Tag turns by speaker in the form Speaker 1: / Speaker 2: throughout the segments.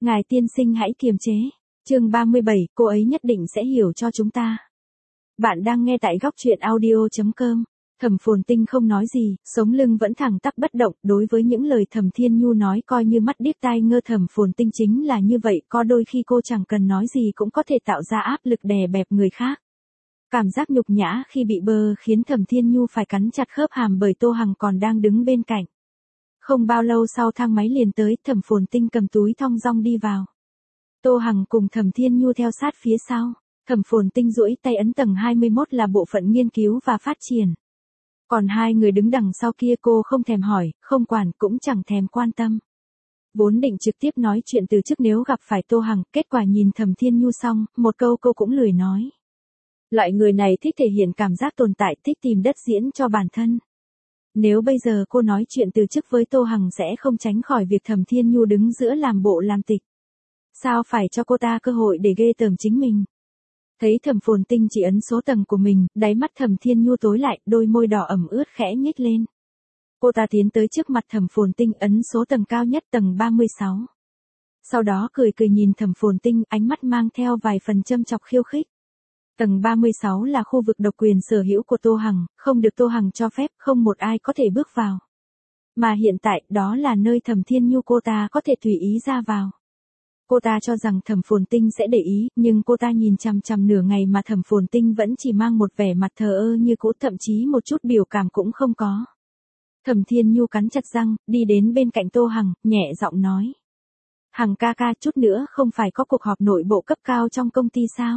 Speaker 1: Ngài tiên sinh hãy kiềm chế. Chương 37, cô ấy nhất định sẽ hiểu cho chúng ta. Bạn đang nghe tại góc truyện audio.com. Thẩm Phồn Tinh không nói gì, sống lưng vẫn thẳng tắp bất động, đối với những lời Thẩm Thiên Nhu nói coi như mắt điếc tai ngơ. Thẩm Phồn Tinh chính là như vậy, có đôi khi cô chẳng cần nói gì cũng có thể tạo ra áp lực đè bẹp người khác. Cảm giác nhục nhã khi bị bơ khiến Thẩm Thiên Nhu phải cắn chặt khớp hàm bởi Tô Hằng còn đang đứng bên cạnh. Không bao lâu sau thang máy liền tới, Thẩm Phồn Tinh cầm túi thong dong đi vào. Tô Hằng cùng Thẩm Thiên Nhu theo sát phía sau. Thẩm Phồn Tinh duỗi tay ấn tầng 21 là bộ phận nghiên cứu và phát triển. Còn hai người đứng đằng sau kia cô không thèm hỏi, không quản, cũng chẳng thèm quan tâm. Vốn định trực tiếp nói chuyện từ trước nếu gặp phải Tô Hằng, kết quả nhìn Thẩm Thiên Nhu xong, một câu cô cũng lười nói. Loại người này thích thể hiện cảm giác tồn tại, thích tìm đất diễn cho bản thân. Nếu bây giờ cô nói chuyện từ trước với Tô Hằng sẽ không tránh khỏi việc Thẩm Thiên Nhu đứng giữa làm bộ làm tịch. Sao phải cho cô ta cơ hội để ghê tởm chính mình? Thấy Thẩm Phồn Tinh chỉ ấn số tầng của mình, đáy mắt Thẩm Thiên Nhu tối lại, đôi môi đỏ ẩm ướt khẽ nhếch lên. Cô ta tiến tới trước mặt Thẩm Phồn Tinh ấn số tầng cao nhất, tầng 36. Sau đó cười cười nhìn Thẩm Phồn Tinh, ánh mắt mang theo vài phần châm chọc khiêu khích. Tầng 36 là khu vực độc quyền sở hữu của Tô Hằng, không được Tô Hằng cho phép, không một ai có thể bước vào. Mà hiện tại, đó là nơi Thẩm Thiên Nhu cô ta có thể tùy ý ra vào. Cô ta cho rằng Thẩm Phồn Tinh sẽ để ý, nhưng cô ta nhìn chằm chằm nửa ngày mà Thẩm Phồn Tinh vẫn chỉ mang một vẻ mặt thờ ơ như cũ, thậm chí một chút biểu cảm cũng không có. Thẩm Thiên Nhu cắn chặt răng, đi đến bên cạnh Tô Hằng, nhẹ giọng nói. Hằng ca ca, chút nữa không phải có cuộc họp nội bộ cấp cao trong công ty sao?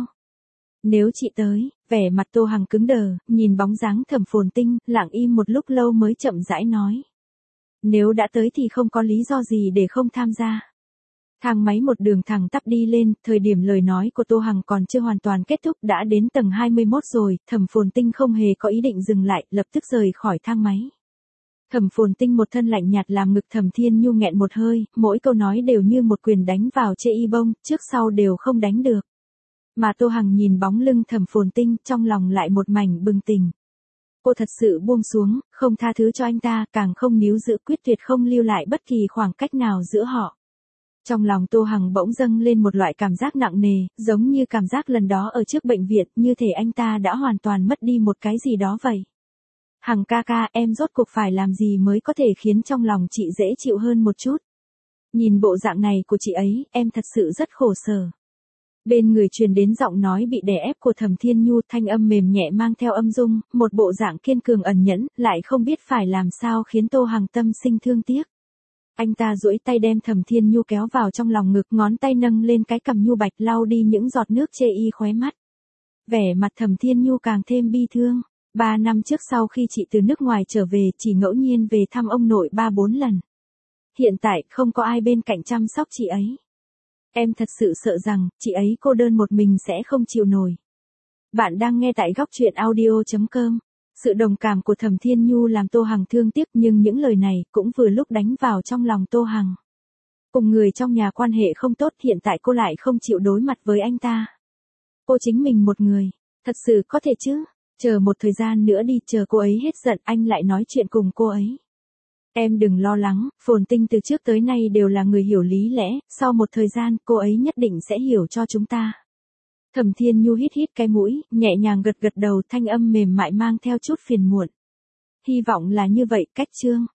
Speaker 1: Nếu chị tới, vẻ mặt Tô Hằng cứng đờ, nhìn bóng dáng Thẩm Phồn Tinh, lặng im một lúc lâu mới chậm rãi nói. Nếu đã tới thì không có lý do gì để không tham gia. Thang máy một đường thẳng tắp đi lên, thời điểm lời nói của Tô Hằng còn chưa hoàn toàn kết thúc đã đến tầng 21 rồi, Thẩm Phồn Tinh không hề có ý định dừng lại, lập tức rời khỏi thang máy. Thẩm Phồn Tinh một thân lạnh nhạt làm ngực Thẩm Thiên Nhu nghẹn một hơi, mỗi câu nói đều như một quyền đánh vào chê y bông, trước sau đều không đánh được. Mà Tô Hằng nhìn bóng lưng Thẩm Phồn Tinh, trong lòng lại một mảnh bừng tỉnh. Cô thật sự buông xuống, không tha thứ cho anh ta, càng không níu giữ, quyết tuyệt không lưu lại bất kỳ khoảng cách nào giữa họ. Trong lòng Tô Hằng bỗng dâng lên một loại cảm giác nặng nề, giống như cảm giác lần đó ở trước bệnh viện, như thể anh ta đã hoàn toàn mất đi một cái gì đó vậy. Hằng ca ca, em rốt cuộc phải làm gì mới có thể khiến trong lòng chị dễ chịu hơn một chút? Nhìn bộ dạng này của chị ấy, em thật sự rất khổ sở. Bên người truyền đến giọng nói bị đè ép của Thẩm Thiên Nhu, thanh âm mềm nhẹ mang theo âm dung, một bộ dạng kiên cường ẩn nhẫn, lại không biết phải làm sao khiến Tô Hằng tâm sinh thương tiếc. Anh ta duỗi tay đem Thẩm Thiên Nhu kéo vào trong lòng ngực, ngón tay nâng lên cái cằm nhu bạch lau đi những giọt nước chê y khóe mắt. Vẻ mặt Thẩm Thiên Nhu càng thêm bi thương. 3 năm trước sau khi chị từ nước ngoài trở về, chỉ ngẫu nhiên về thăm ông nội 3-4 lần. Hiện tại không có ai bên cạnh chăm sóc chị ấy. Em thật sự sợ rằng, chị ấy cô đơn một mình sẽ không chịu nổi. Bạn đang nghe tại góc truyện audio.com. Sự đồng cảm của Thẩm Thiên Nhu làm Tô Hằng thương tiếc, nhưng những lời này cũng vừa lúc đánh vào trong lòng Tô Hằng. Cùng người trong nhà quan hệ không tốt, hiện tại cô lại không chịu đối mặt với anh ta. Cô chính mình một người, thật sự có thể chứ? Chờ một thời gian nữa đi, chờ cô ấy hết giận anh lại nói chuyện cùng cô ấy. Em đừng lo lắng, Phồn Tinh từ trước tới nay đều là người hiểu lý lẽ, sau một thời gian cô ấy nhất định sẽ hiểu cho chúng ta. Thẩm Thiên Nhu hít hít cái mũi, nhẹ nhàng gật gật đầu, thanh âm mềm mại mang theo chút phiền muộn. Hy vọng là như vậy, cách chương.